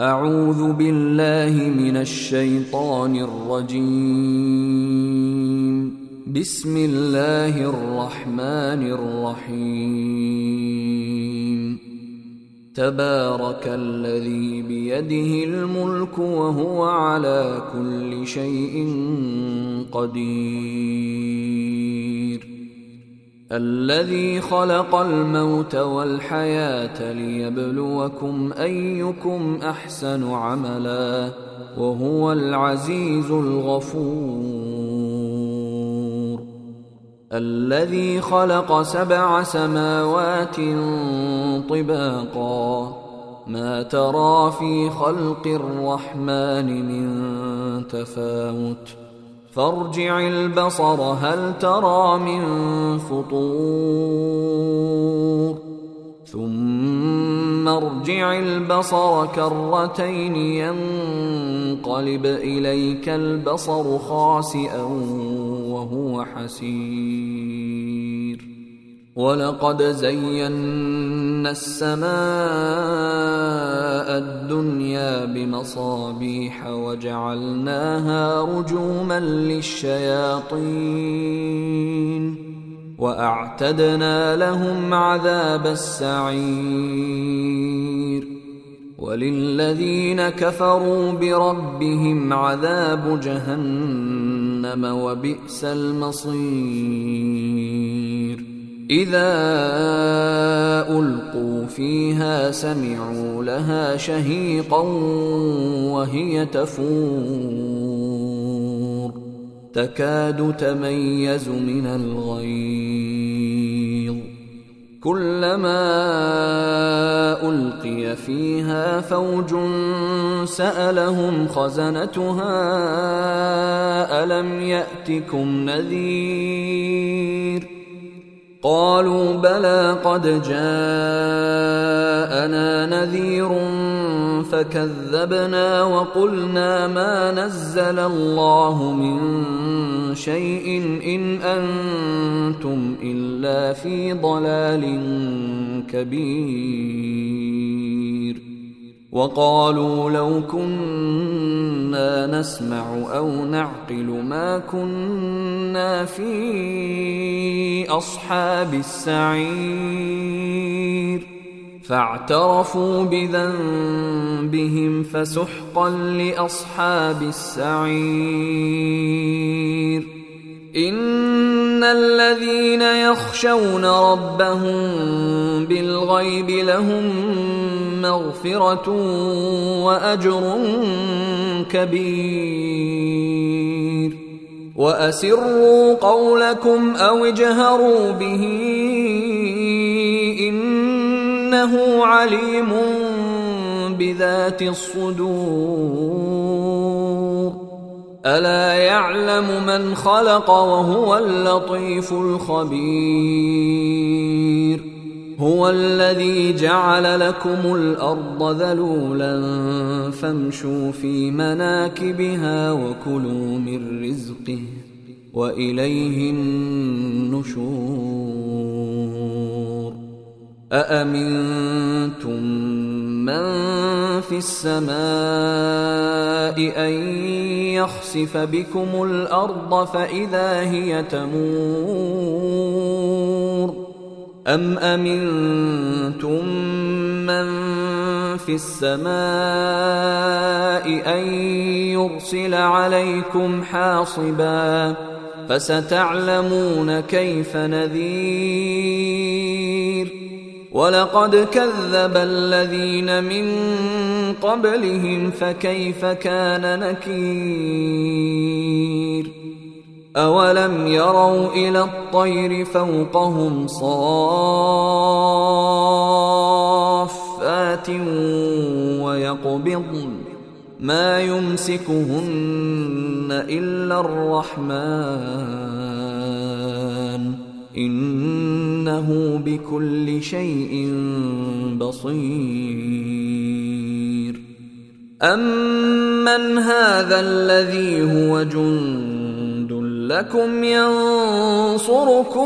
أعوذ بالله من الشيطان الرجيم. بسم الله الرحمن الرحيم. تبارك الذي بيده الملك وهو على كل شيء قدير. الذي خلق الموت والحياة ليبلوكم أيكم أحسن عملا وهو العزيز الغفور. الذي خلق 7 سماوات طباقا ما ترى في خلق الرحمن من تفاوت فارجع البصر هل ترى من فطور ثم ارجع البصر كرتين ينقلب إليك البصر خاسئا وهو حسير. ولقد زينا السماء الدنيا بمصابيح وجعلناها رجوما للشياطين وأعتدنا لهم عذاب السعير. وللذين كفروا بربهم عذاب جهنم وبئس المصير. إذا ألقوا فيها سمعوا لها شهيقا وهي تفور تكاد تميز من الغيظ. كلما ألقي فيها فوج سألهم خزنتها ألم يأتكم نذير قالوا بلى قد جاءنا نذير فكذبنا وقلنا ما نزل الله من شيء إن أنتم إلا في ضلال كبير. وقالوا لو كنا نسمع أو نعقل ما كنا في أصحاب السعير. فاعترفوا بذنبهم فسحقا لأصحاب السعير. إن الذين يخشون ربهم بالغيب لهم مغفرة وأجر كبير. وأسروا قولكم أو اجهروا به إنه عليم بذات الصدور. ألا يعلم من خلق وهو اللطيف الخبير. هو الذي جعل لكم الأرض ذلولا فامشوا في مناكبها وكلوا من رزقه وإليه النشور. أأمنتم من في السماء أن يخسف بكم الأرض فإذا هي تمور أم أمنتم من في السماء أن يرسل عليكم حاصبا فستعلمون كيف نذير. ولقد كذب الذين من قبلهم فكيف كان نكير. أولم يروا إلى الطير فوقهم صافات ويقبضن ما يمسكهن إلا الرحمن إنه بكل شيء بصير. أمن هذا الذي هو جند لكم ينصركم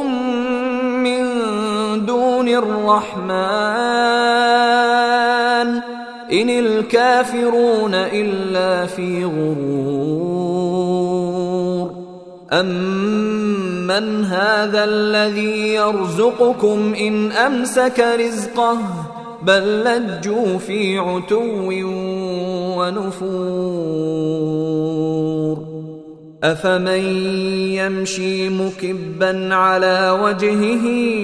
من دون الرحمن إن الكافرون إلا في غرور أمن هذا الذي يرزقكم إن أمسك رزقه بل لجوا في عتو ونفور أفمن يمشي مكبا على وجهه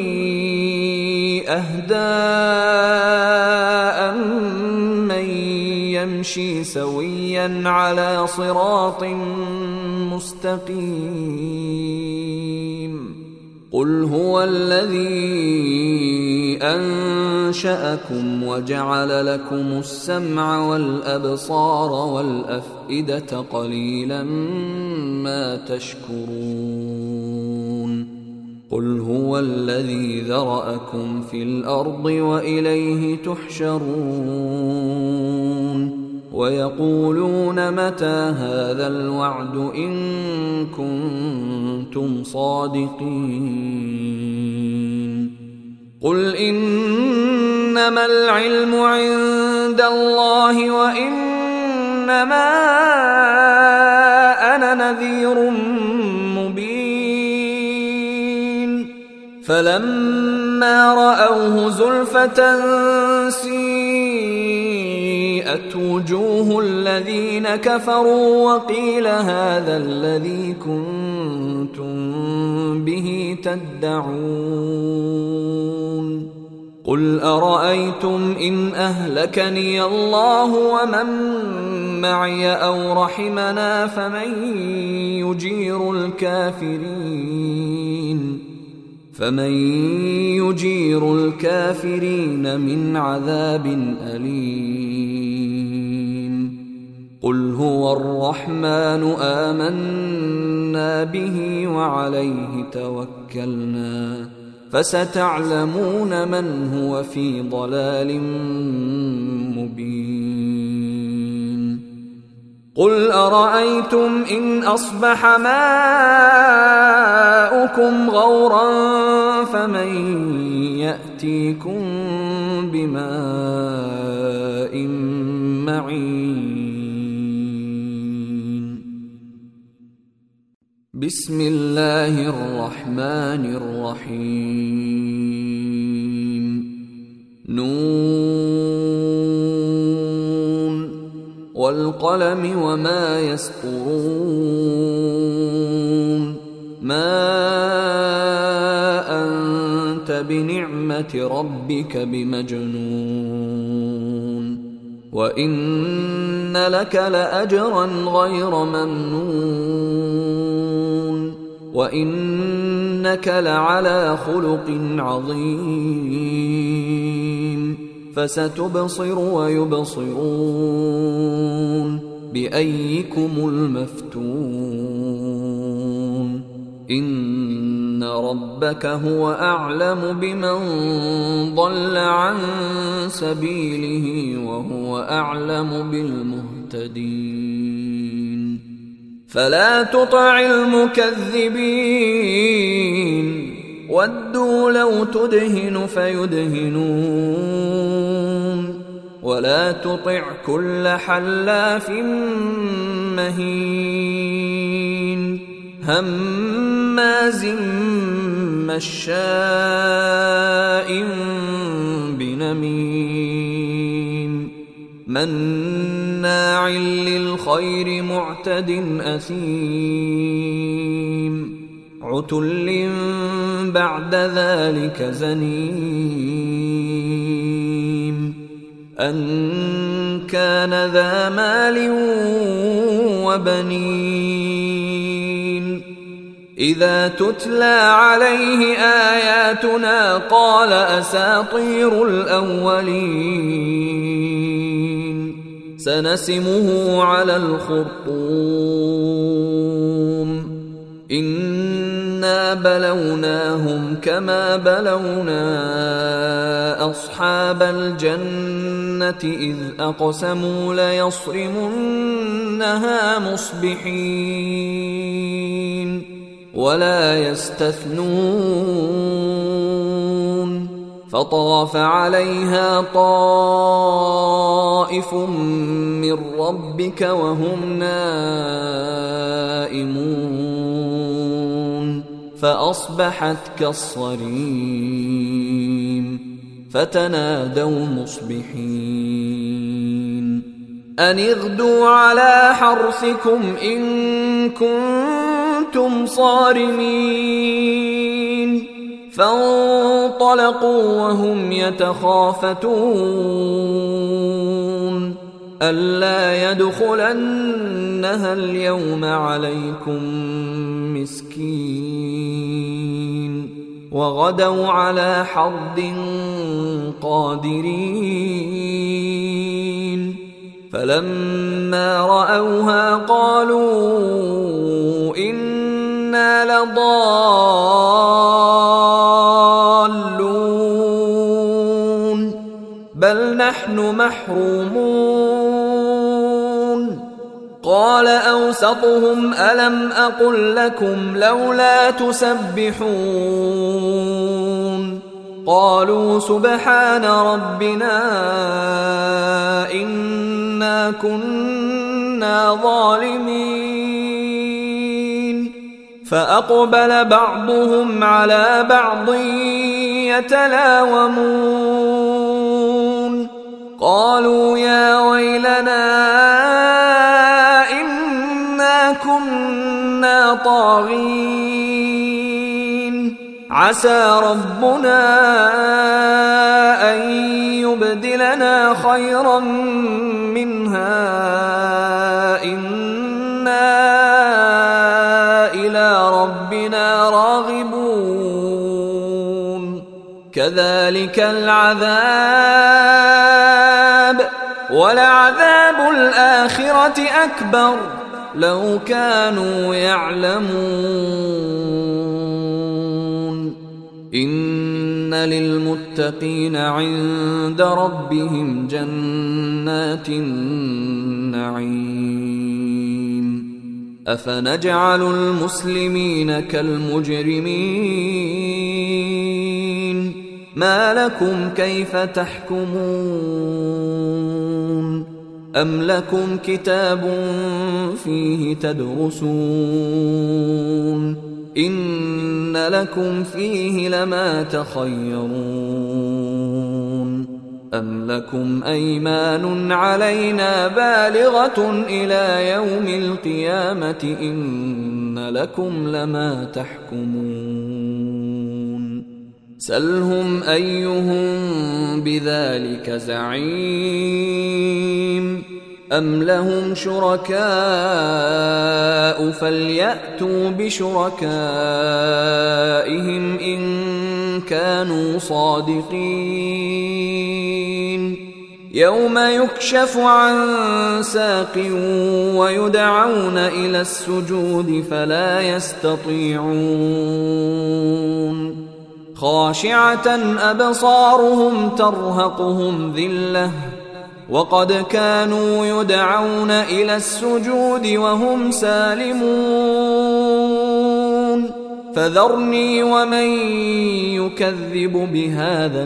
أهدى من يمشي سويا على صراط مستقيم قل هو الذي أنشأكم وجعل لكم السمع والأبصار والأفئدة قليلا ما تشكرون قل هو الذي ذرأكم في الأرض وإليه تحشرون ويقولون متى هذا الوعد إن كنتم صادقين قل إنما العلم عند الله وإنما أنا نذير مبين فلما رأوه زلفة سيئت وجوه الذين كفروا وقيل هذا الذي كنتم به تدعون قل أرأيتم إن أهلكني الله ومن معي أو رحمنا فمن يجير الكافرين من عذاب أليم قل هو الرحمن آمنا به وعليه توكلنا فستعلمون من هو في ضلال مبين قل أرأيتم إن أصبح ماؤكم غورا فمن يأتيكم بماء معين بسم الله الرحمن الرحيم نون والقلم وما يسطرون ما أنت بنعمة ربك بمجنون وإن لك لأجرا غير ممنون وإنك لعلى خلق عظيم فستبصر ويبصرون بأيكم المفتون إن ربك هو أعلم بمن ضل عن سبيله وهو أعلم بالمهتدين فلا تطع المكذبين ودوا لو تدهن فيدهنون ولا تطع كل حلاف مهين هماز مشاء بنميم مناع للخير معتد أثيم عتل بعد ذلك زنيم أن كان ذا مال وبنين إذا تتلى عليه آياتنا قال أساطير الأولين سنسمه على الخرطوم إنا بلوناهم كما بلونا أصحاب الجنة إذ أقسموا ليصرمنها مصبحين ولا يستثنون فطاف عليها طائف من ربك وهم نائمون فأصبحت كالصريم فتنادوا مصبحين أن اغدوا على حرثكم إن كنتم صارمين فانطلقوا وهم يتخافتون ألا يدخلنها اليوم عليكم مسكين وغدوا على حرد قادرين فلما رأوها قالوا إنا لضالون بل نحن محرومون قال أوسطهم ألم أقل لكم لولا تسبحون قالوا سبحان ربنا إنا كنا ظالمين فأقبل بعضهم على بعض يتلاومون قالوا يا ويلنا إنا كنا طاغين عسى ربنا أن يبدلنا خيرا منها إنا إلى ربنا راغبون كذلك العذاب ولعذاب الآخرة أكبر لو كانوا يعلمون إن للمتقين عند ربهم جنات النعيم أفنجعل المسلمين كالمجرمين ما لكم كيف تحكمون أم لكم كتاب فيه تدرسون إن لكم فيه لما تخيرون أم لكم أيمان علينا بالغة إلى يوم القيامة إن لكم لما تحكمون سلهم أيهم بذلك زعيم أم لهم شركاء فليأتوا بشركائهم إن كانوا صادقين يوم يكشف عن ساق ويدعون إلى السجود فلا يستطيعون خاشعة أبصارهم ترهقهم ذلة وقد كانوا يدعون إلى السجود وهم سالمون فذرني ومن يكذب بهذا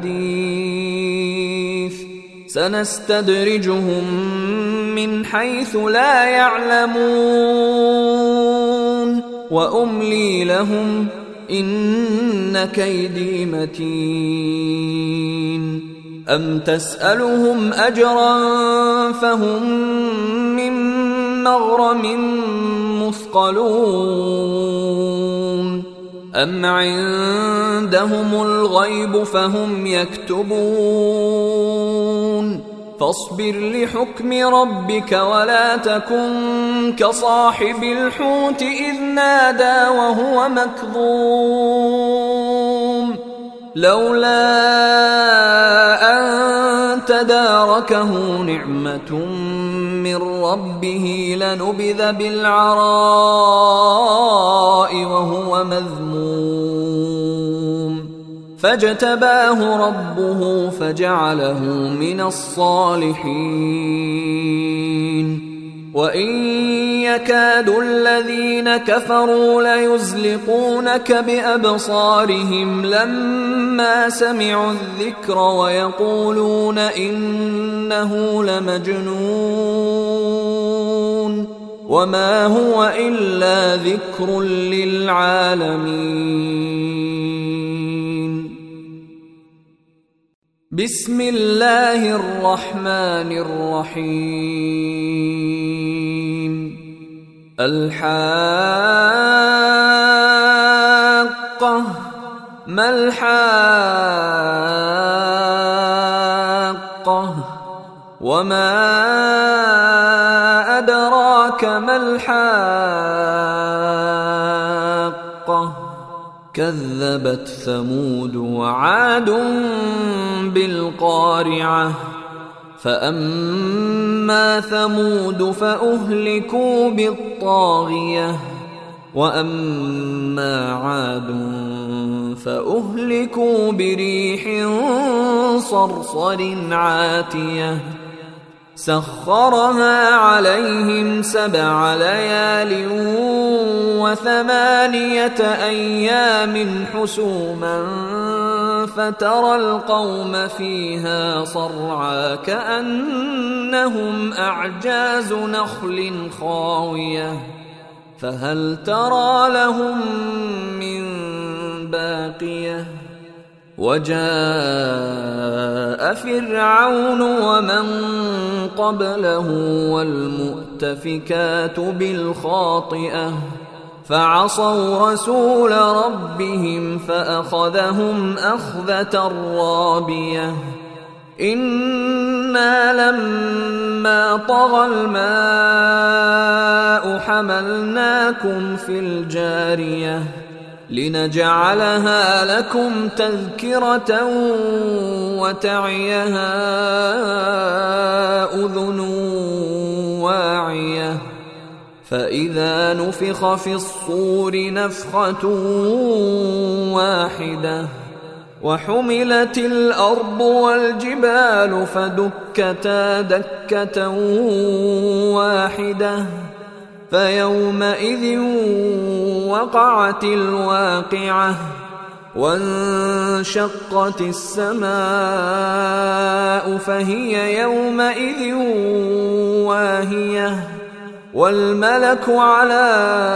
الحديث سنستدرجهم من حيث لا يعلمون وأملي لهم إن كيدي متين أم تسألهم أجرا فهم من مغرم مثقلون أم عندهم الغيب فهم يكتبون فاصبر لحكم ربك ولا تكن كصاحب الحوت إذ نادى وهو مكظوم لولا أن تداركه نعمة من ربه لنبذ بالعراء وهو مذموم فاجتباه ربه فجعله من الصالحين وإن يكاد الذين كفروا ليزلقونك بأبصارهم لما سمعوا الذكر ويقولون إنه لمجنون وما هو إلا ذكر للعالمين. بسم الله الرحمن الرحيم. الحاقة ما الحاقة وما أدراك ما الحاقة كذبت ثمود وعاد بالقارعة فأما ثمود فأهلكوا بالطاغية وأما عاد فأهلكوا بريح صرصر عاتية سخرها عليهم 7 ليال و8 أيام حسوما فترى القوم فيها صرعى كأنهم أعجاز نخل خاوية فهل ترى لهم من باقية وجاء فرعون ومن قبله والمؤتفكات بالخاطئة فعصوا رسول ربهم فأخذهم أخذة رابية إنا لما طغى الماء حملناكم في الجارية لنجعلها لكم تذكرة وتعيها أذن واعية فإذا نفخ في الصور نفخة واحدة وحملت الأرض والجبال فدكتا دكة واحدة فيومئذ وقعت الواقعة وانشقت السماء فهي يومئذ واهية والملك على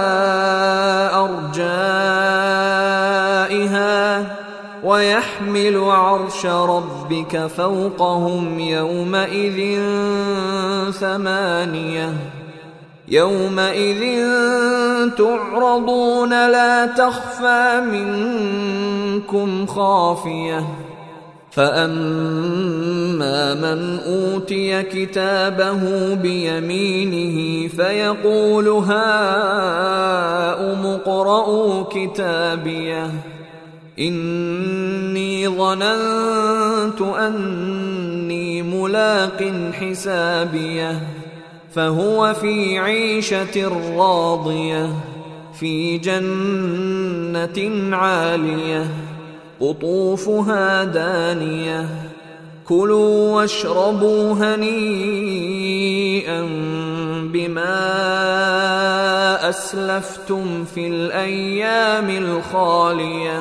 أرجائها ويحمل عرش ربك فوقهم يومئذ 8 يومئذ تعرضون لا تخفى منكم خافية فأما من أوتي كتابه بيمينه فيقول هاؤم اقرءوا كتابيه إني ظننت أني ملاق حسابيه فهو في عيشة راضية في جنة عالية قطوفها دانية كلوا واشربوا هنيئا بما أسلفتم في الأيام الخالية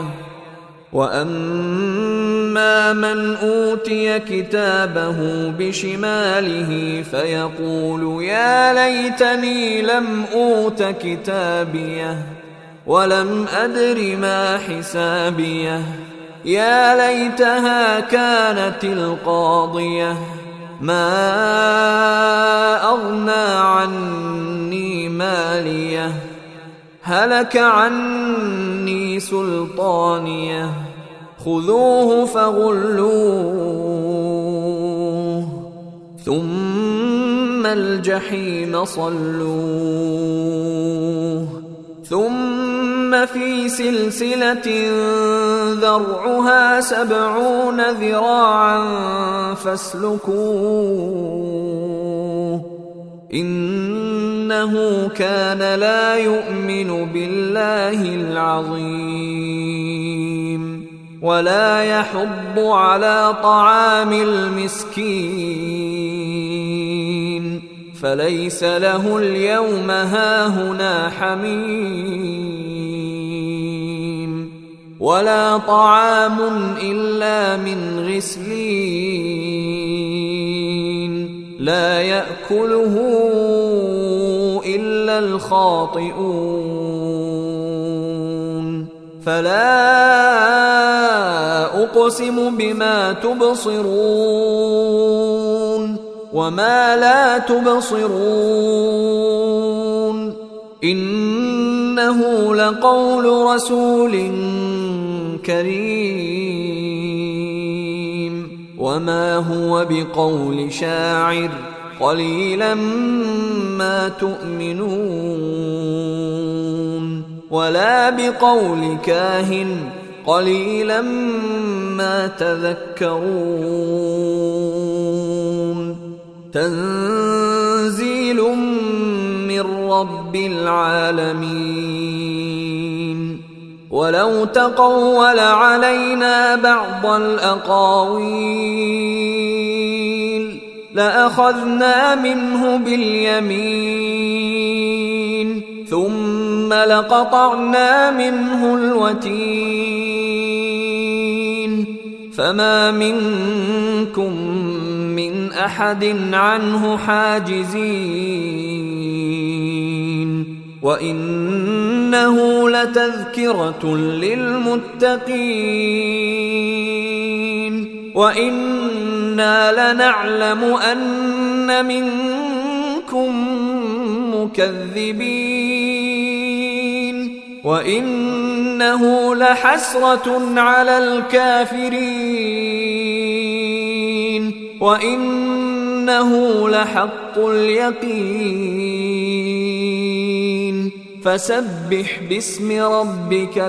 وأما من أوتي كتابه بشماله فيقول يا ليتني لم أوت كتابيه ولم أدر ما حسابيه يا ليتها كانت القاضية ما أغنى عني ماليه هلك عني سلطانيه خذوه فغلوه ثم الجحيم صلوه ثم في سلسلة ذرعها 70 ذراعا فاسلكوه إنه كان لا يؤمن بالله العظيم ولا يحض على طعام المسكين فليس له اليوم هاهنا حميم ولا طعام إلا من غسلين لا يأكله إلا الخاطئون فلا أقسم بما تبصرون وما لا تبصرون إنه لقول رسول كريم وما هو بقول شاعر قليلا ما تؤمنون ولا بقول كاهن قليلا ما تذكرون تنزيل من رب العالمين ولو تقول علينا بعض الأقاويل لأخذنا منه باليمين ثم لقطعنا منه الوتين فما منكم من أحد عنه حاجزين وإنه لتذكرة للمتقين وإنا لنعلم أن منكم مكذبين وإنه لحسرة على الكافرين وإنه لحق اليقين فسبح باسم ربك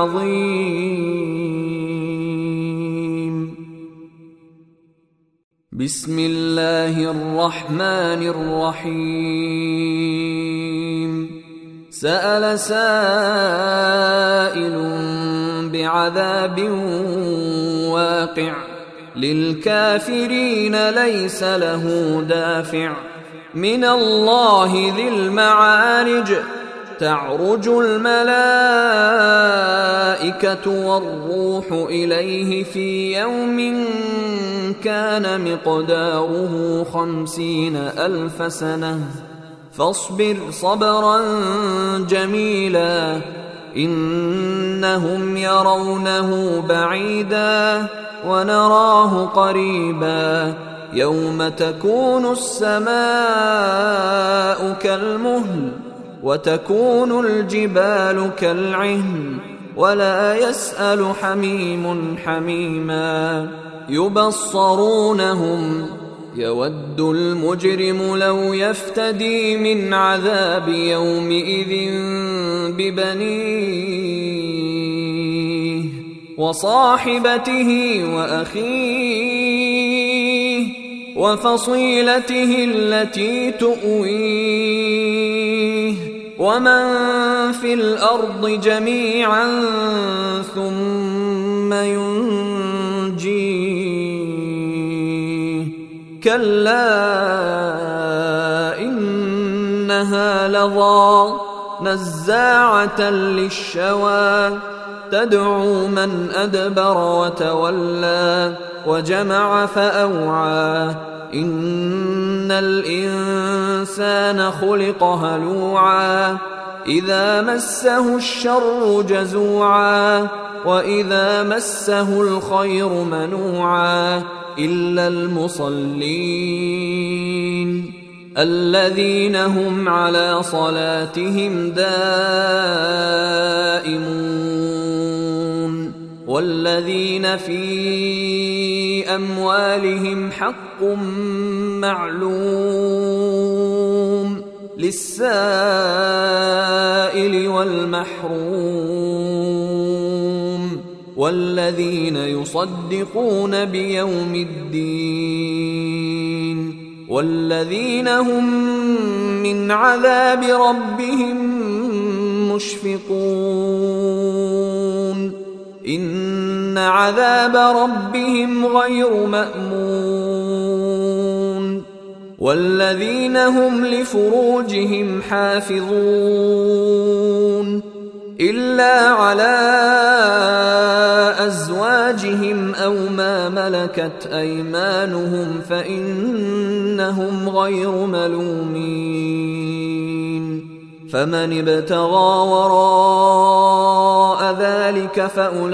العظيم بسم الله الرحمن الرحيم سأل سائل بعذاب واقع للكافرين ليس له دافع من الله ذي المعارج تعرج الملائكة والروح إليه في يوم كان مقداره 50,000 سنة فاصبر صبرا جميلا إنهم يرونه بعيدا ونراه قريبا يوم تكون السماء كالمهل وتكون الجبال كالعهن ولا يسأل حميم حميما يبصرونهم يود المجرم لو يفتدي من عذاب يومئذ ببنيه وصاحبته وأخيه وفصيلته التي تؤويه ومن في الأرض جميعا ثم ينجيه كلا إنها لظى نزاعة للشوى تدعو من أدبر وتولى وجمع فأوعى إن الإنسان خلق هلوعا إذا مسه الشر جزوعا وإذا مسه الخير منوعا إلا المصلين الذين هم على صلاتهم دائمون والذين في أموالهم حق معلوم للسائل والمحروم والذين يصدقون بيوم الدين والذين هم من عذاب ربهم مشفقون إن عذاب ربهم غير مأمون والذين هم لفروجهم حافظون إلا على أزواجهم أو ما ملكت أيمانهم فإنهم غير ملومين فمن ابتغى وراء ذلك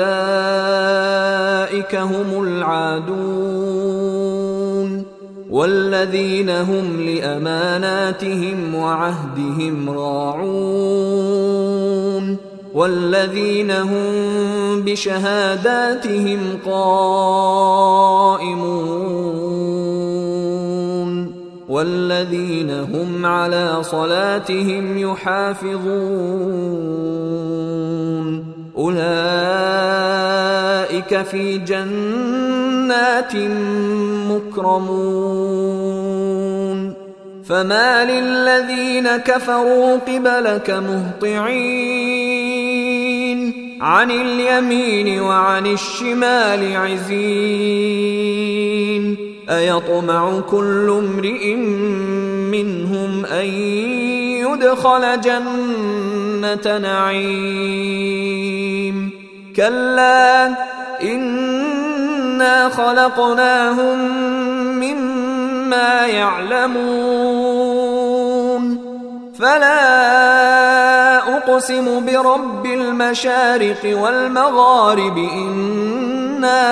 فأولئك هم العادون والذين هم لأماناتهم وعهدهم راعون والذين هم بشهاداتهم قائمون والذين هم على صلاتهم يحافظون أولئك في جنات مكرمون فما للذين كفروا قبلك مهطعين عن اليمين وعن الشمال عزين أيطمع كل امرئ منهم أن يدخل جنة نعيم كلا إنا خلقناهم مما يعلمون فلا أقسم برب المشارق والمغارب إنا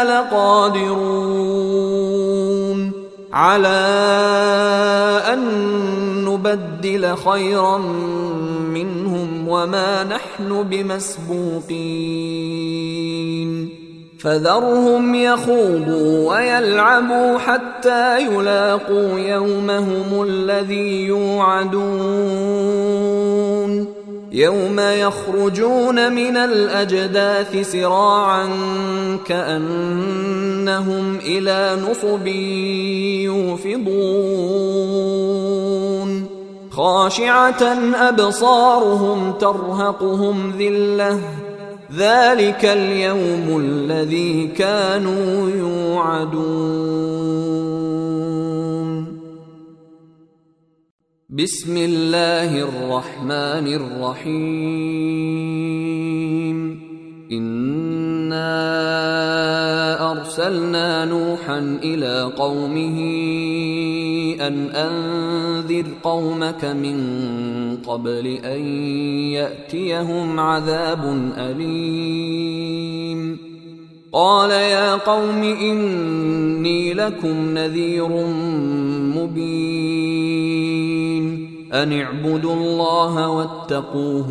لقادرون على أن نبدل خيرا منهم وما نحن بمسبوقين فذرهم يخوضوا ويلعبوا حتى يلاقوا يومهم الذي يوعدون يوم يخرجون من الأجداث سراعا كأنهم إلى نصب يوفضون خاشعة أبصارهم ترهقهم ذلة ذلك اليوم الذي كانوا يوعدون بسم الله الرحمن الرحيم إنا أرسلنا نوحا إلى قومه أن أنذر قومك من قبل أن يأتيهم عذاب أليم قال يا قوم إني لكم نذير مبين أن اعبدوا الله واتقوه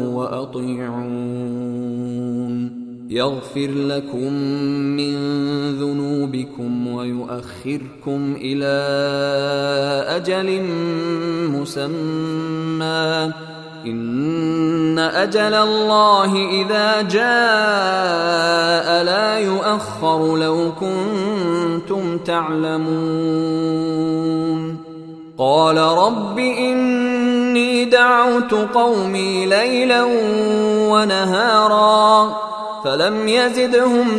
وأطيعون يغفر لكم من ذنوبكم ويؤخركم إلى أجل مسمى إن أجل الله إذا جاء لا يؤخر لو كنتم تعلمون قال رب إني دعوت قومي ليلا ونهارا فلم يزدهم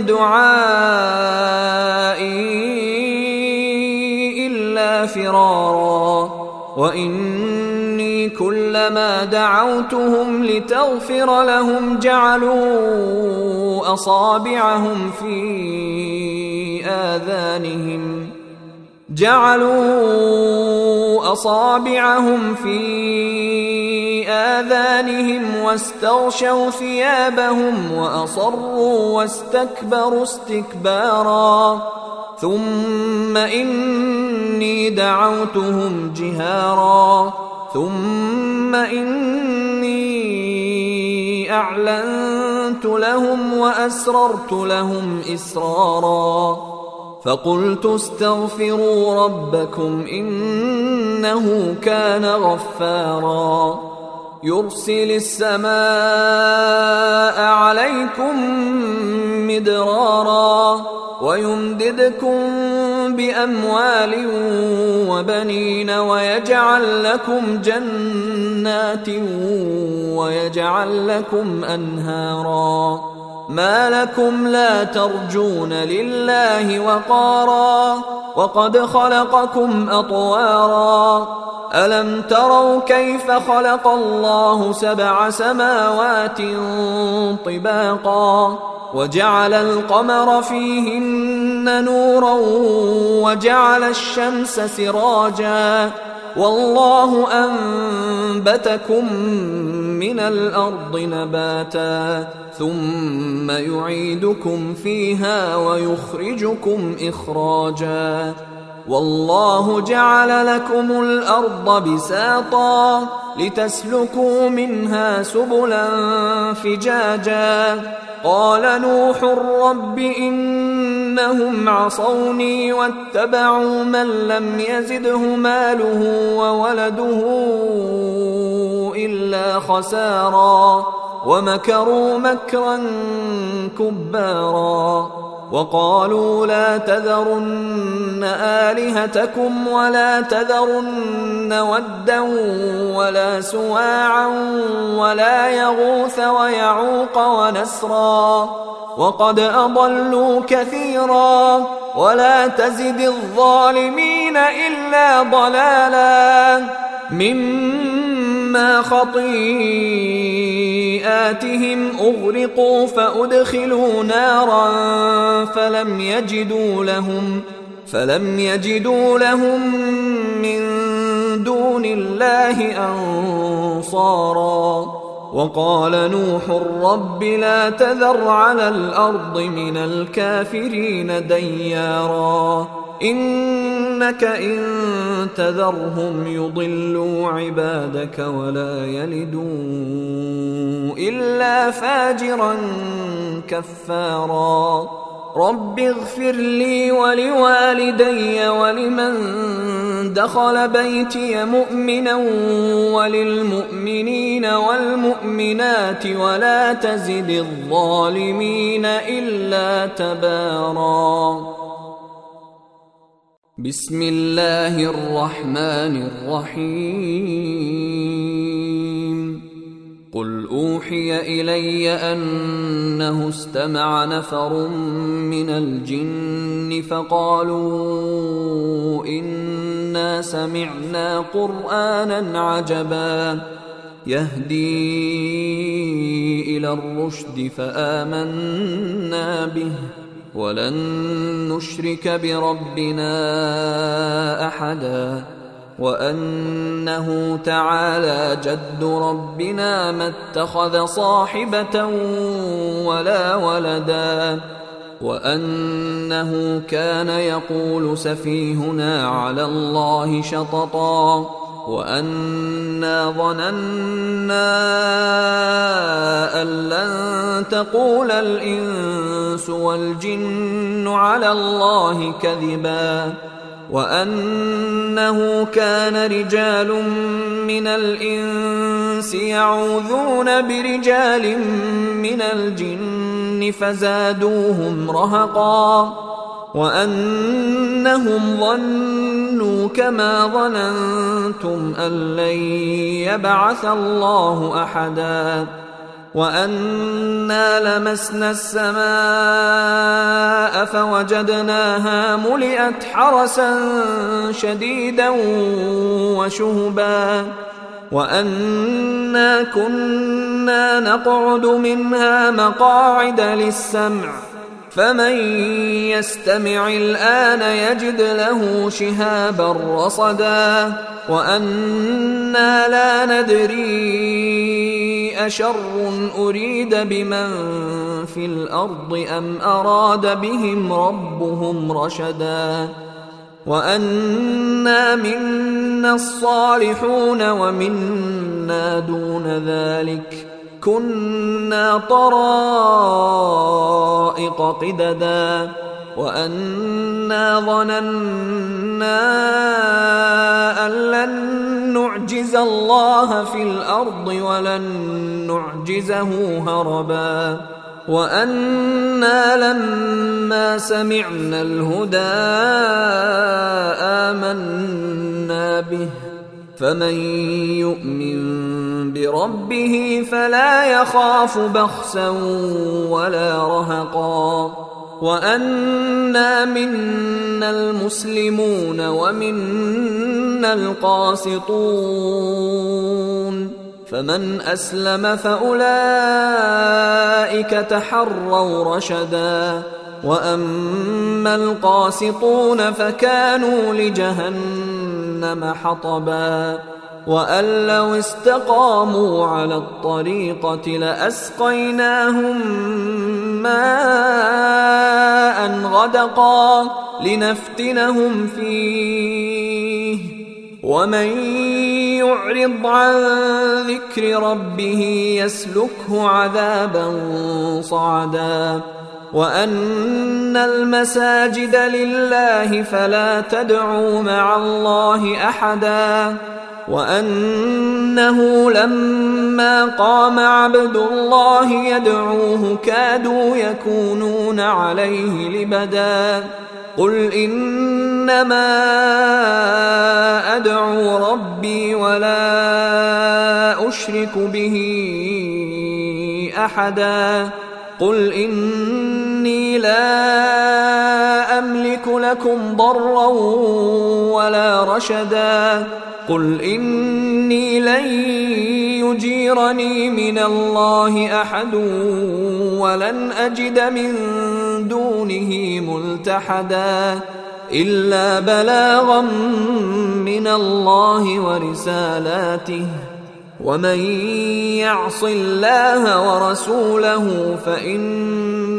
دعائي إلا فرارا وإني كلما دعوتهم لتغفر لهم جعلوا أصابعهم في آذانهم واستغشوا ثيابهم وأصروا واستكبروا استكبارا ثم إني دعوتهم جهارا ثم إني أعلنت لهم وأسررت لهم إسرارا فقلت استغفروا ربكم إنه كان غفارا يرسل السماء عليكم مدرارا ويمددكم بأموال وبنين ويجعل لكم جنات ويجعل لكم أنهارا ما لكم لا ترجون لله وقارا وقد خلقكم أطوارا ألم تروا كيف خلق الله 7 سماوات طباقا وجعل القمر فيهن نورا وجعل الشمس سراجا والله أنبتكم من الأرض نباتا ثم يعيدكم فيها ويخرجكم إخراجا والله جعل لكم الأرض بساطا لتسلكوا منها سبلا فجاجا قال نوح رب إنهم عصوني واتبعوا من لم يزده ماله وولده إلا خسارا ومكروا مكرا كبارا وقالوا لا تذرن آلهتكم ولا تذرن ودا ولا سواعا ولا يغوث ويعوق ونسرا وقد أضلوا كثيرا ولا تزد الظالمين إلا ضلالا مما خطيئاتهم أغرقوا فأدخلوا نارا فلم يجدوا لهم من دون الله أنصارا وقال نوح رب لا تذر على الأرض من الكافرين ديارا إنك إن تذرهم يضلوا عبادك ولا يلدوا إلا فاجرا كفارا رب اغفر لي ولوالدي ولمن دخل بيتي مؤمنا وللمؤمنين والمؤمنات ولا تزد الظالمين إلا تبارا بسم الله الرحمن الرحيم قل أوحي إلي أنه استمع نفر من الجن فقالوا إنا سمعنا قرآنا عجبا يهدي إلى الرشد فآمنا به ولن نشرك بربنا أحدا وأنه تعالى جد ربنا ما اتخذ صاحبة ولا ولدا وأنه كان يقول سفيهنا على الله شططا وأنا ظننا أن لن تقول الإنس والجن على الله كذبا وأنه كان رجال من الإنس يعوذون برجال من الجن فزادوهم رهقا وأنهم ظنوا كما ظننتم أن لن يبعث الله أحدا وأنا لمسنا السماء فوجدناها ملئت حرسا شديدا وشهبا وأنا كنا نقعد منها مقاعد للسمع فمن يستمع الآن يجد له شهابا رصدا وأنا لا ندري أشر أريد بمن في الأرض أم أراد بهم ربهم رشدا وأنا منا الصالحون ومنا دون ذلك كنا طرائق قددا وأنا ظننا أن لن نعجز الله في الأرض ولن نعجزه هربا وأنا لما سمعنا الهدى آمنا به فمن يؤمن بربه فلا يخاف بخسا ولا رهقا وأنا منا المسلمون ومنا القاسطون فمن أسلم فأولئك تحروا رشدا وأما القاسطون فكانوا لجهنم حطبا وأن لو استقاموا على الطريقة لأسقيناهم ماء غدقا لنفتنهم فيه ومن يعرض عن ذكر ربه يسلكه عذابا صعدا وأن المساجد لله فلا تدعوا مع الله أحدا وأنه لما قام عبد الله يدعوه كادوا يكونون عليه لبدا قل إنما أدعو ربي ولا أشرك به أحدا قل إني لا أملك لكم ضرا ولا رشدا قل إني لن يجيرني من الله أحد ولن أجد من دونه ملتحدا إلا بلاغا من الله ورسالاته ومن يعص الله ورسوله فإن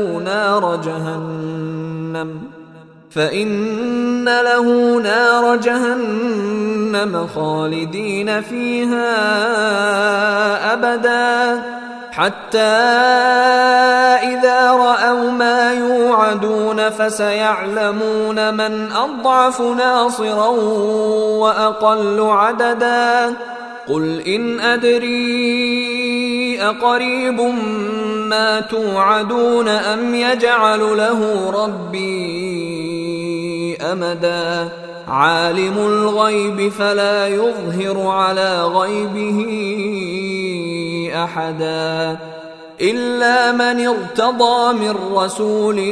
له نار جهنم خالدين فيها أبدا حتى إذا رأوا ما يوعدون فسيعلمون من أضعف ناصرا وأقل عددا قل إن أدري أقريب ما توعدون أم يجعل له ربي أمدا عالم الغيب فلا يظهر على غيبه أحدا إلا من ارتضى من رسول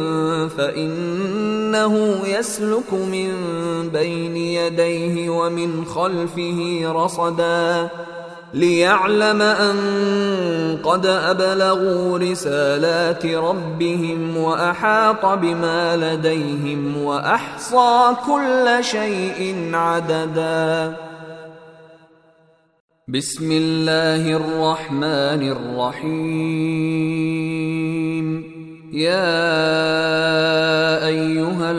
فإنه يسلك من بين يديه ومن خلفه رصدا ليعلم أن قد أبلغوا رسالات ربهم وأحاط بما لديهم وأحصى كل شيء عددا بسم الله الرحمن الرحيم يا أيها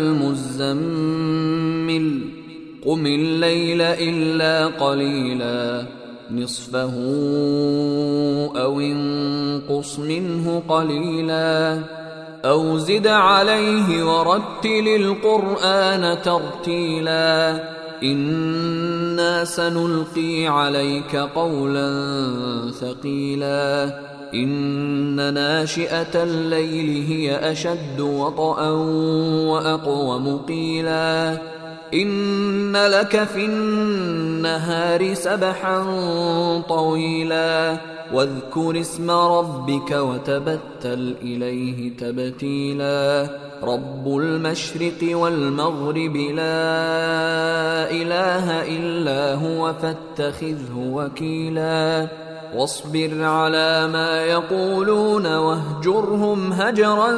المزمل قم الليل إلا قليلا نصفه أو انقص منه قليلا أو زد عليه ورتل القرآن ترتيلا إنا سنلقي عليك قولا ثقيلا إن ناشئة الليل هي أشد وطئا وأقوم قيلا إن لك في النهار سبحا طويلا واذكر اسم ربك وتبتل إليه تبتيلا رب المشرق والمغرب لا إله إلا هو فاتخذه وكيلا واصبر على ما يقولون واهجرهم هجرا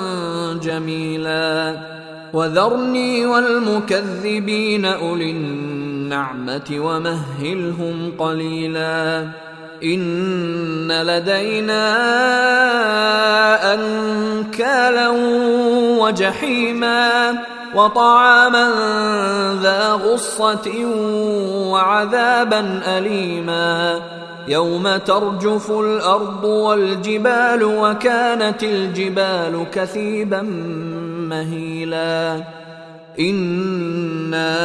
جميلا وذرني والمكذبين أولي النعمة ومهلهم قليلا إن لدينا أنكالا وجحيما وطعاما ذا غصة وعذابا أليما يوم ترجف الأرض والجبال وكانت الجبال كثيبا مهيلا إنا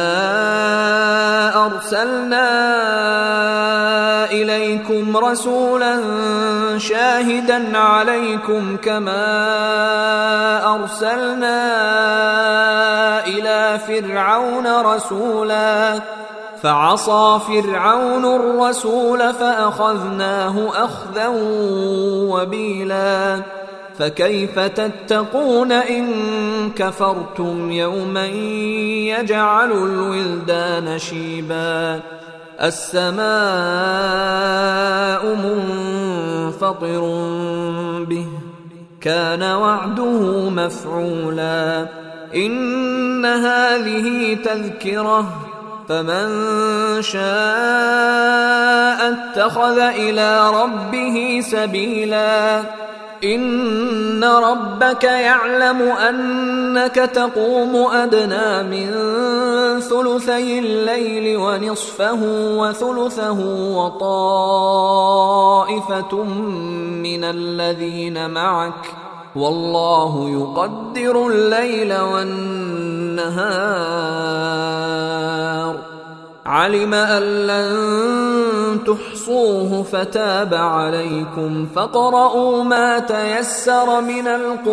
أرسلنا إليكم رسولا شاهدا عليكم كما أرسلنا إلى فرعون رسولا فعصى فرعون الرسول فأخذناه أخذا وبيلا فكيف تتقون إن كفرتم يوما يجعل الولدان شيبا السماء منفطر به كان وعده مفعولا إن هذه تذكرة فمن شاء اتخذ إلى ربه سبيلا إن ربك يعلم أنك تقوم أدنى من ثلثي الليل ونصفه وثلثه وطائفة من الذين معك والله يقدر الليل والنهار علم أن لن تحصوه فتاب عليكم فاقرؤوا ما تيسر من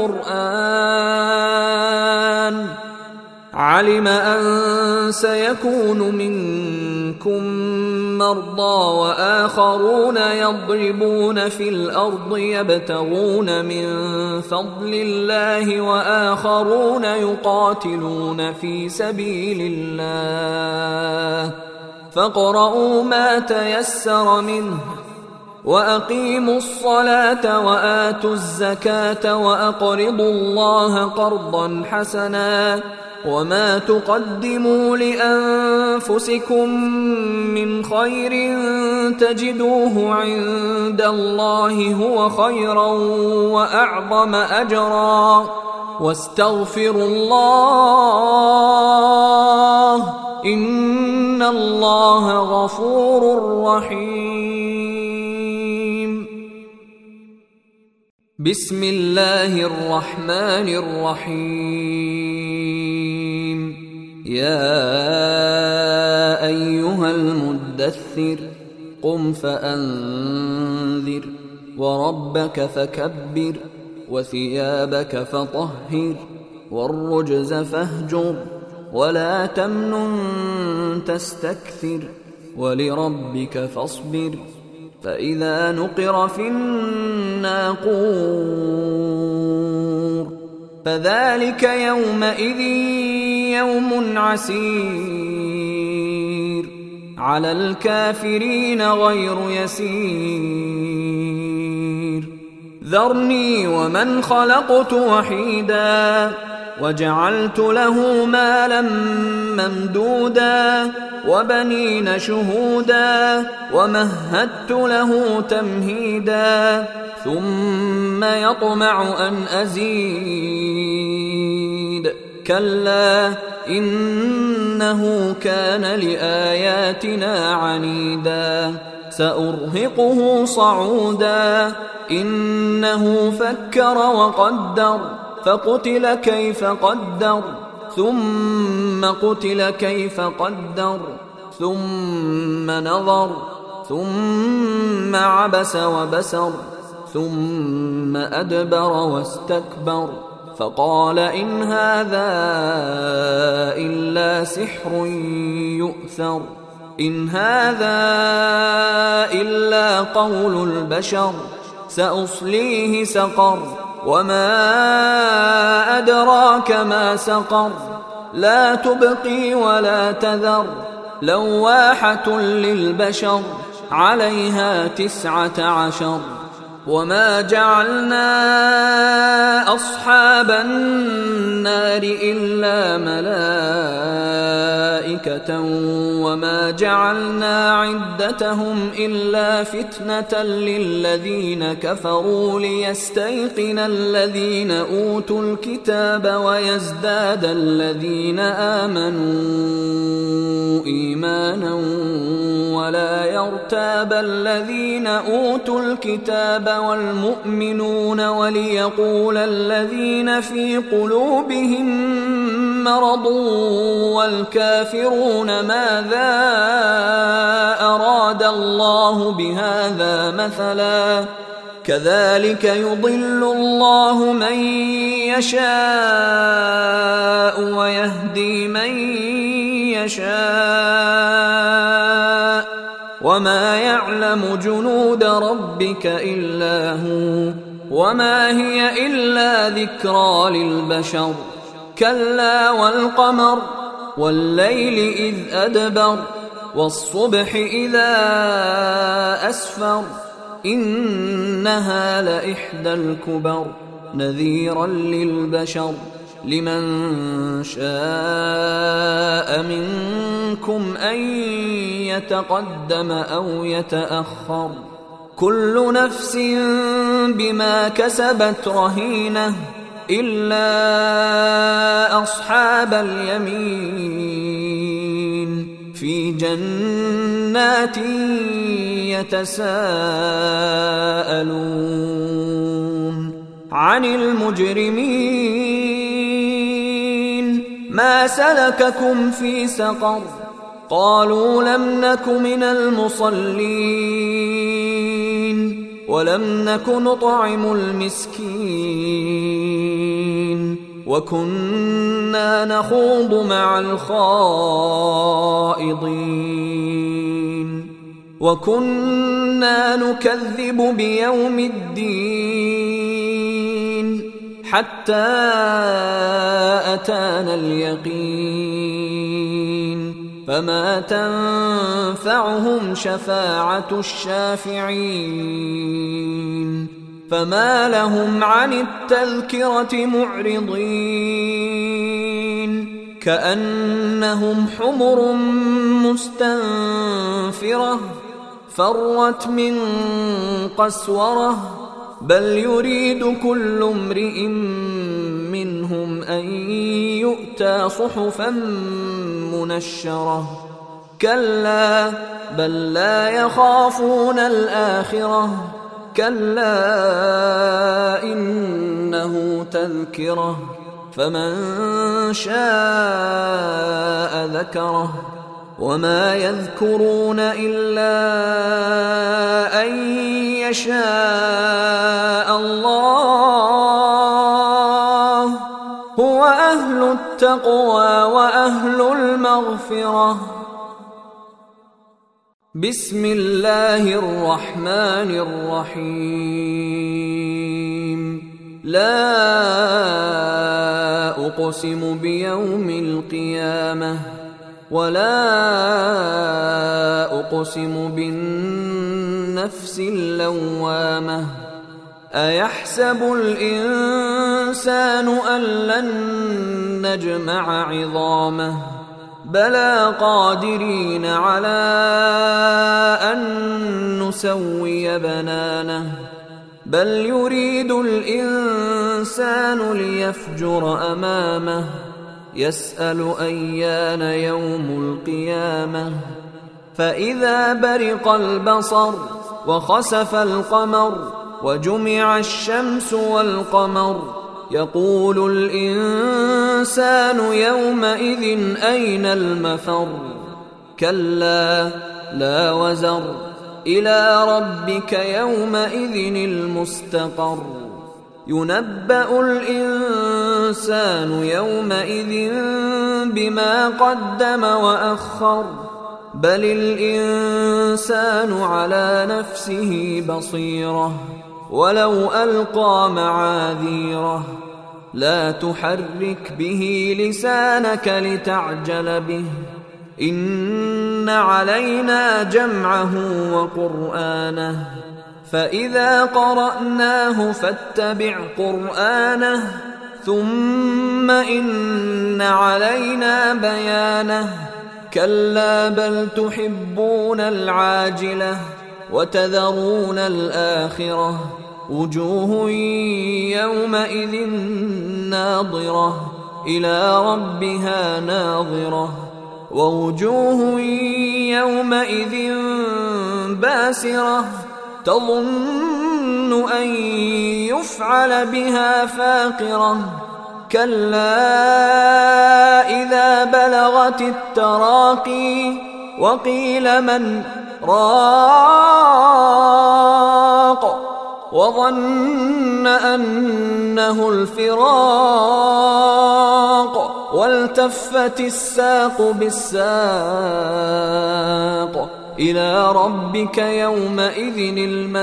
القرآن علم أن سيكون منكم مرضى وآخرون يضربون في الأرض يبتغون من فضل الله وآخرون يقاتلون في سبيل الله فاقرؤوا ما تيسر منه وأقيموا الصلاة وآتوا الزكاة وأقرضوا الله قرضا حسنا وما تقدموا لأنفسكم من خير تجدوه عند الله هو خيرا وأعظم أجرا واستغفروا الله إن الله غفور رحيم بسم الله الرحمن الرحيم يا أيها المدثر قم فأنذر وربك فكبر وثيابك فطهر والرجز فاهجر ولا تمنن تستكثر ولربك فاصبر فإذا نقر في الناقور فذلك يومئذ يوم عسير على الكافرين غير يسير ذرني ومن خلقت وحيدا وجعلت له مالا ممدودا وبنين شهودا ومهدت له تمهيدا ثم يطمع أن أزيد كلا إنه كان لآياتنا عنيدا سأرهقه صعودا إنه فكر وقدر فقتل كيف قدر ثم قتل كيف قدر ثم نظر ثم عبس وبسر ثم أدبر واستكبر فقال إن هذا إلا سحر يؤثر إن هذا إلا قول البشر سأصليه سقر وما أدراك ما سقر لا تبقي ولا تذر لواحة للبشر عليها 19 وما جعلنا أصحاب النار إلا ملائكة وما جعلنا عدتهم إلا فتنة للذين كفروا ليستيقن الذين أوتوا الكتاب ويزداد الذين آمنوا إيمانا ولا يرتاب الذين أوتوا الكتاب والمؤمنون وليقول الذين في قلوبهم مرض والكافرون ماذا أراد الله بهذا مثلا كذلك يضل الله من يشاء ويهدي من يشاء وما يعلم جنود ربك إلا هو وما هي إلا ذكرى للبشر كلا والقمر والليل إذ أدبر والصبح إذا أسفر إنها لإحدى الكبر نذيرا للبشر لمن شاء منكم أن يتقدم أو يتأخر كل نفس بما كسبت رهينة إلا أصحاب اليمين في جنات يتساءلون عن المجرمين ما سلككم في سقر قالوا لم نك من المصلين ولم نك نطعم المسكين وكنا نخوض مع الخائضين وكنا نكذب بيوم الدين حتى أتانا اليقين فما تنفعهم شفاعة الشافعين فما لهم عن التذكرة معرضين كأنهم حمر مستنفرة فرت من قسورة بل يريد كل امرئ منهم أن يؤتى صحفا منشرة كلا بل لا يخافون الآخرة كلا إنه تذكرة فمن شاء ذكره وما يذكرون إلا أن يشاء الله هو أهل التقوى وأهل المغفرة بسم الله الرحمن الرحيم لا أقسم بيوم القيامة ولا أقسم بالنفس اللوامة أيحسب الإنسان أن لن نجمع عظامه بلى قادرين على أن نسوي بنانه بل يريد الإنسان ليفجر أمامه يسأل أيان يوم القيامة فإذا برق البصر وخسف القمر وجمع الشمس والقمر يقول الإنسان يومئذ أين المفر كلا لا وزر إلى ربك يومئذ المستقر ينبأ الإنسان يومئذ بما قدم وأخر بل الإنسان على نفسه بصيرة ولو ألقى معاذيره لا تحرك به لسانك لتعجل به إن علينا جمعه وقرآنه فإذا قرأناه فاتبع قرآنه ثم إن علينا بيانه كلا بل تحبون العاجلة وتذرون الآخرة وجوه يومئذ ناظرة إلى ربها ناظرة ووجوه يومئذ باسرة تظن أن يفعل بها فاقرة كلا إذا بلغت التراقي وقيل من راق وظن أنه الفراق والتفت الساق بالساق إلى ربك يومئذ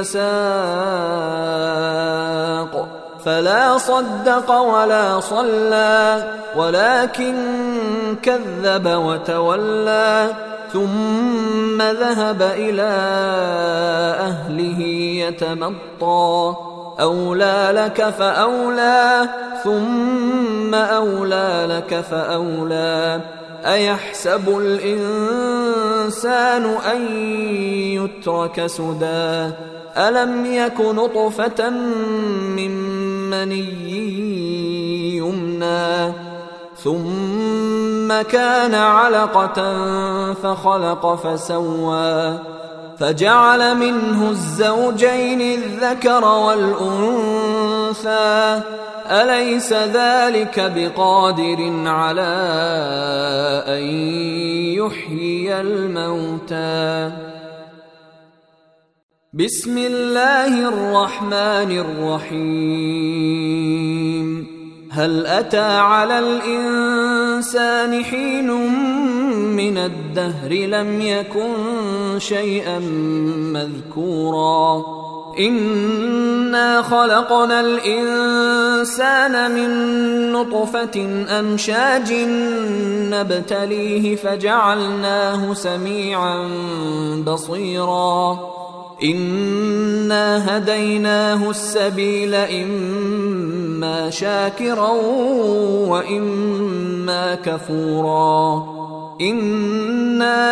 المساق فلا صدق ولا صلى ولكن كذب وتولى ثم ذهب إلى أهله يتمطى أولى لك فأولى ثم أولى لك فأولى أيحسب الإنسان أن يترك سدى ألم يك نطفة من مني يمنى ثم كان علقة فخلق فسوى فجعل منه الزوجين الذكر والأنثى أليس ذلك بقادر على أن يحيي الموتى بسم الله الرحمن الرحيم هل أتى على الإنسان حين من الدهر لم يكن شيئا مذكورا إنا خلقنا الإنسان من نطفة أمشاج نبتليه فجعلناه سميعا بصيرا إنا هديناه السبيل إما شاكرا وإما كفورا إنا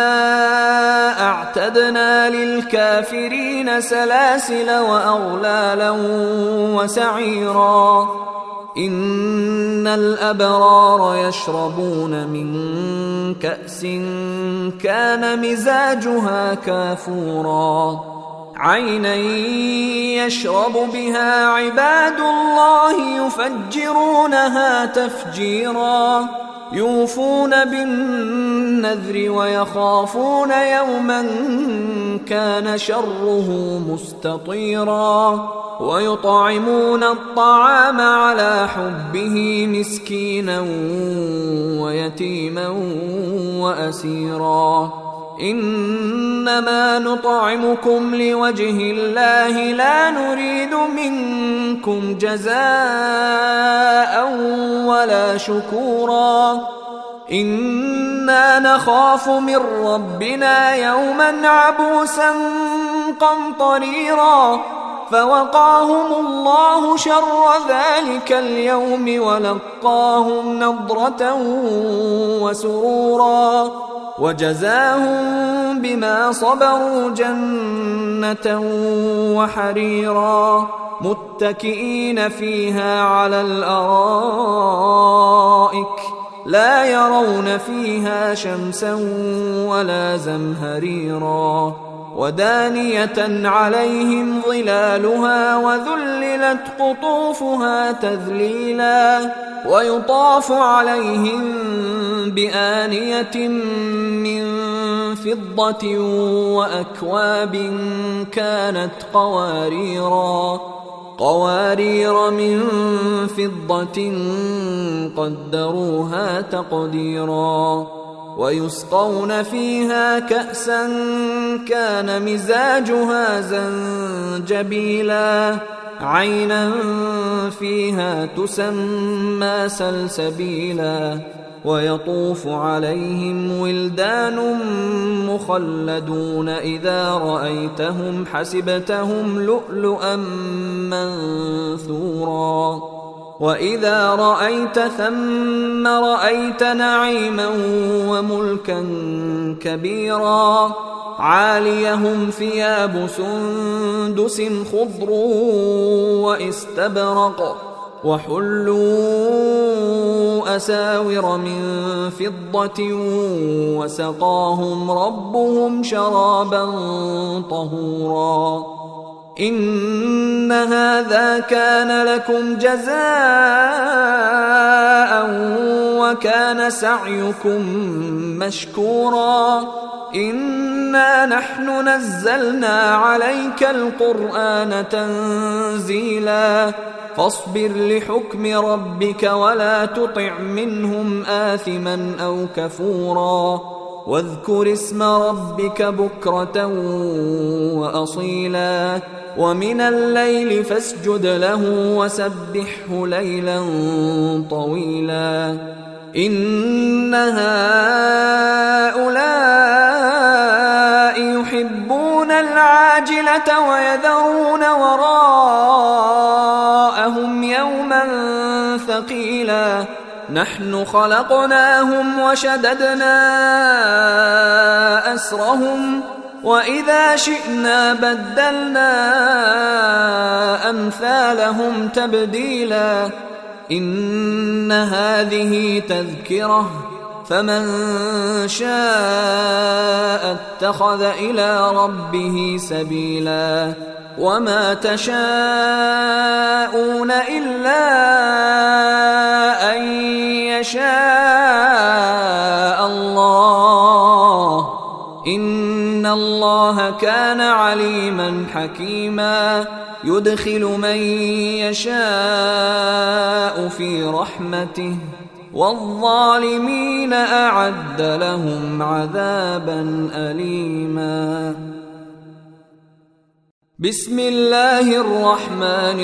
أعتدنا للكافرين سلاسل وأغلالا وسعيرا إن الأبرار يشربون من كأس كان مزاجها كافورا عينا يشرب بها عباد الله يفجرونها تفجيرا يوفون بالنذر ويخافون يوما كان شره مستطيرا ويطعمون الطعام على حبه مسكينا ويتيما وأسيرا إنما نطعمكم لوجه الله لا نريد منكم جزاء ولا شكورا إنا نخاف من ربنا يوما عبوسا قمطريرا فوقاهم الله شر ذلك اليوم ولقاهم نضرة وسرورا وجزاهم بما صبروا جنة وحريرا متكئين فيها على الأرائك لا يرون فيها شمسا ولا زمهريرا ودانية عليهم ظلالها وذللت قطوفها تذليلا ويطاف عليهم بآنية من فضة وأكواب كانت قوارير من فضة قدروها تقديرا ويسقون فيها كأسا كان مزاجها زنجبيلا عينا فيها تسمى سلسبيلا ويطوف عليهم ولدان مخلدون إذا رأيتهم حسبتهم لؤلؤا منثورا وإذا رأيت ثم رأيت نعيما وملكا كبيرا عاليهم ثياب سندس خضر واستبرق وحلوا أساور من فضة وسقاهم ربهم شرابا طهورا إن هذا كان لكم جزاء وكان سعيكم مشكورا إنا نحن نزلنا عليك القرآن تنزيلا فاصبر لحكم ربك ولا تطع منهم آثما أو كفورا واذكر اسم ربك بكرة وأصيلا ومن الليل فاسجد له وسبحه ليلا طويلا إن هؤلاء يحبون العاجلة ويذرون وراءهم يوما ثقيلا نحن خلقناهم وشددنا أسرهم وإذا شئنا بدلنا أمثالهم تبديلا إن هذه تذكرة فمن شاء اتخذ إلى ربه سبيلا وما تشاءون إلا أن يشاء الله إن الله كان عليما حكيما يدخل من يشاء في رحمته والظالمين أعد لهم عذابا أليما بسم الله الرحمن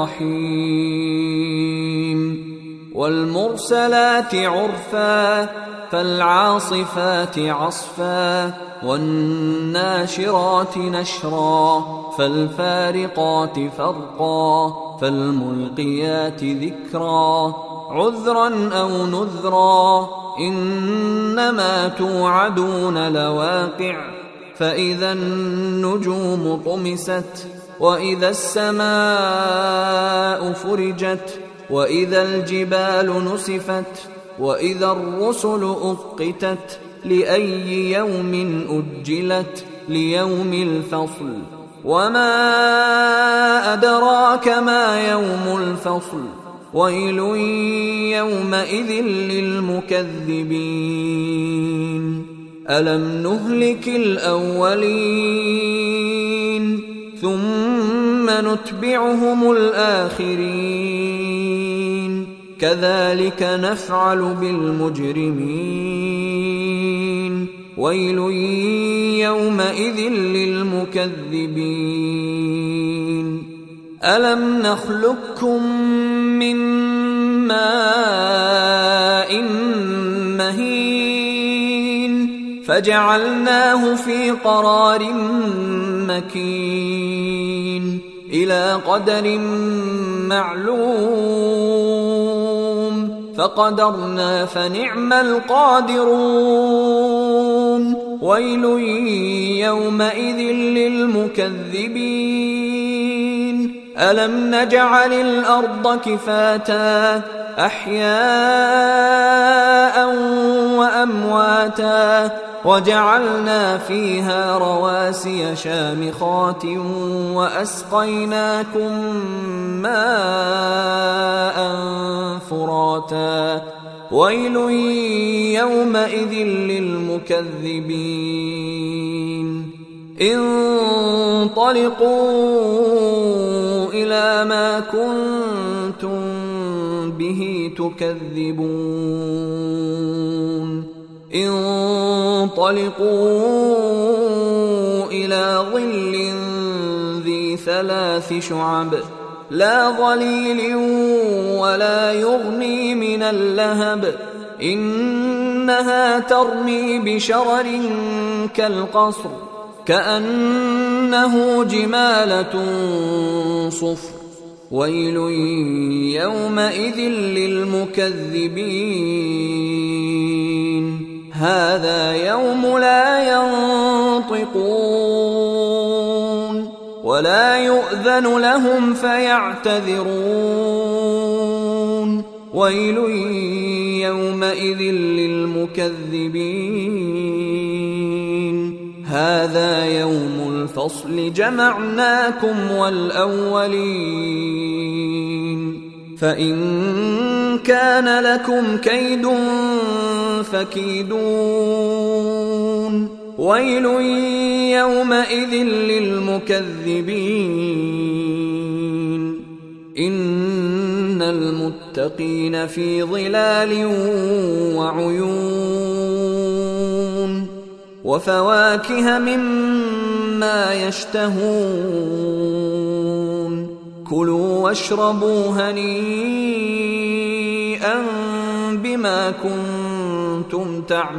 الرحيم والمرسلات عرفا فالعاصفات عصفا والناشرات نشرا فالفارقات فرقا فالملقيات ذكرا عذرا أو نذرا إنما توعدون لواقع فإذا النجوم طمست وإذا السماء فرجت وإذا الجبال نسفت وإذا الرسل أقتت لأي يوم أجلت ليوم الفصل وما أدراك ما يوم الفصل ويل يومئذ للمكذبين ألم نهلك الأولين ثم نتبعهم الآخرين كذلك نفعل بالمجرمين ويل يومئذ للمكذبين ألم نخلقكم من ماء مهين فجعلناه في قرار مكين إلى قدر معلوم فقدرنا فنعم القادرون ويل يومئذ للمكذبين ألم نجعل الأرض كفاتا أحياء وأمواتا وجعلنا فيها رواسي شامخات وأسقيناكم ماء فراتا ويل يومئذ للمكذبين انطلقوا إلى ما كنتم به تكذبون انطلقوا إلى ظل ذي 3 شعب لا ظليل ولا يغني من اللهب إنها ترمي بشرر كالقصر كأنه جمالة صفر ويل يومئذ للمكذبين هذا يوم لا ينطقون ولا يؤذن لهم فيعتذرون ويل يومئذ للمكذبين هذا يوم الفصل جمعناكم والأولين فإن كان لكم كيد فكيدون ويل يومئذ للمكذبين إن المتقين في ظلال وعيون وفواكه مما يشتهون كلوا واشربوا هنيئا بما كنتم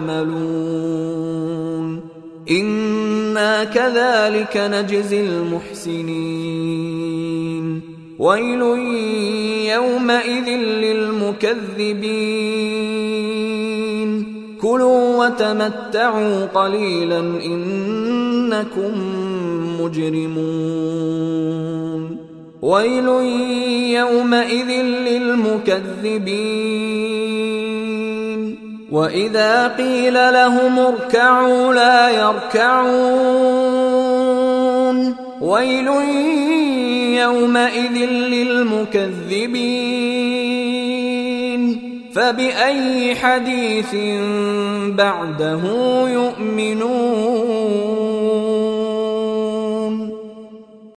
تعملون إنا كذلك نجزي المحسنين ويل يومئذ للمكذبين كلوا وتمتعوا قليلا إنكم مجرمون ويل يومئذ للمكذبين وإذا قيل لهم اركعوا لا يركعون ويل يومئذ للمكذبين فبأي حديث بعده يؤمنون